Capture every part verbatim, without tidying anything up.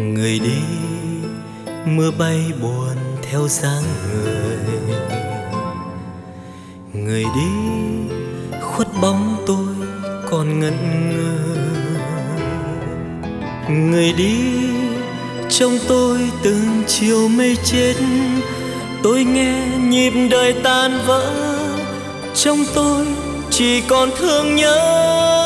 Người đi mưa bay buồn theo dáng người, người đi khuất bóng tôi còn ngẩn ngơ. Người đi trong tôi từng chiều mây chết, tôi nghe nhịp đời tan vỡ, trong tôi chỉ còn thương nhớ.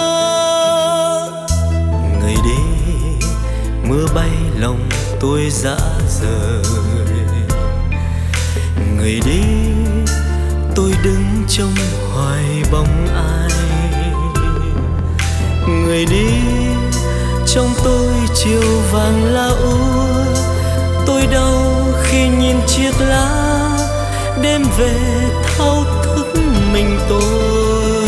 Người đi mưa bay lòng tôi rã rời, người đi tôi đứng trong hoài bóng ai. Người đi trong tôi chiều vàng lá úa, tôi đau khi nhìn chiếc lá đêm về thao thức mình tôi.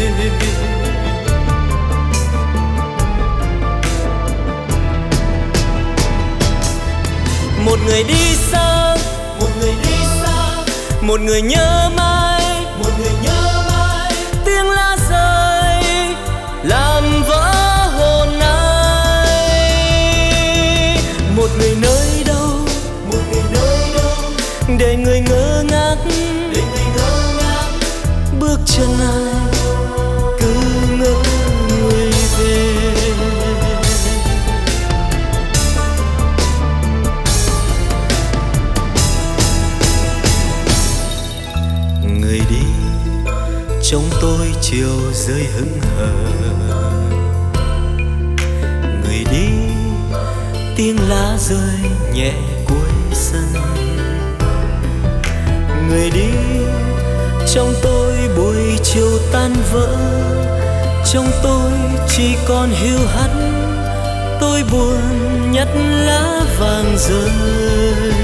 Một người đi xa, một người đi xa, một người nhớ mãi, một người nhớ mãi, tiếng lá rơi làm vỡ hồn ai. Một người nơi đâu, một người nơi đâu, để người ngơ ngác, để người ngơ ngác, bước chân ai cứ ngỡ người về. Người đi trong tôi chiều rơi hững hờ, người đi tiếng lá rơi nhẹ cuối sân. Người đi trong tôi buổi chiều tan vỡ, trong tôi chỉ còn hiu hắt, tôi buồn nhặt lá vàng rơi.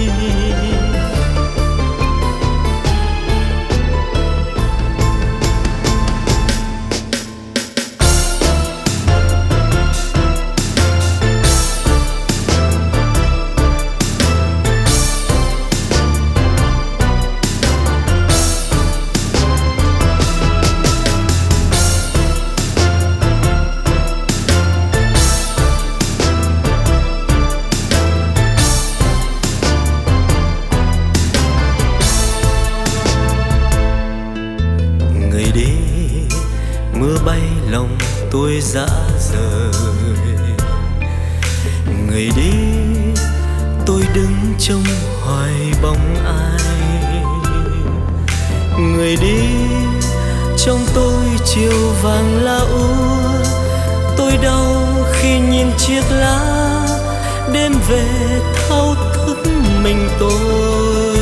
Người đi mưa bay lòng tôi rã rời, người đi tôi đứng trong hoài bóng ai. Người đi trong tôi chiều vàng lá úa, tôi đau khi nhìn chiếc lá đêm về thao thức mình tôi.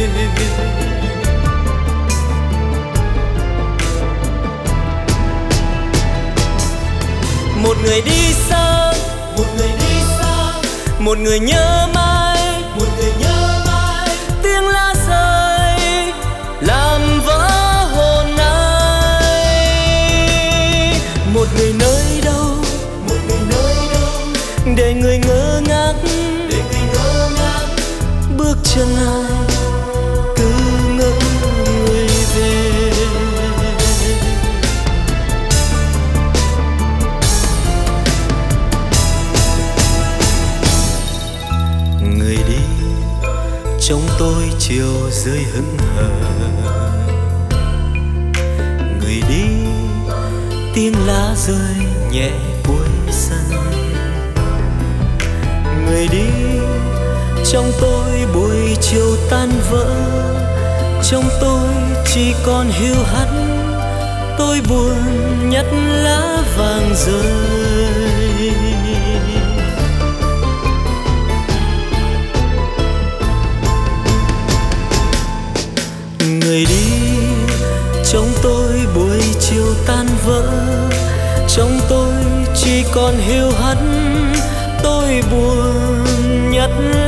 Một người đi xa, một người đi xa, một người nhớ mãi, một người nhớ mãi, tiếng lá rơi làm vỡ hồn ai. Một người nơi đâu, một người nơi đâu, để người ngơ ngác, để người ngơ ngác, bước chân ai cứ ngỡ người về. Người đi trong tôi chiều rơi hững hờ, người đi tiếng lá rơi nhẹ cuối sân. Người đi trong tôi buổi chiều tan vỡ, trong tôi chỉ còn hiu hắt, tôi buồn nhặt lá vàng rơi. Người đi trong tôi buổi chiều tan vỡ, trong tôi chỉ còn hiu hắt, tôi buồn nhặt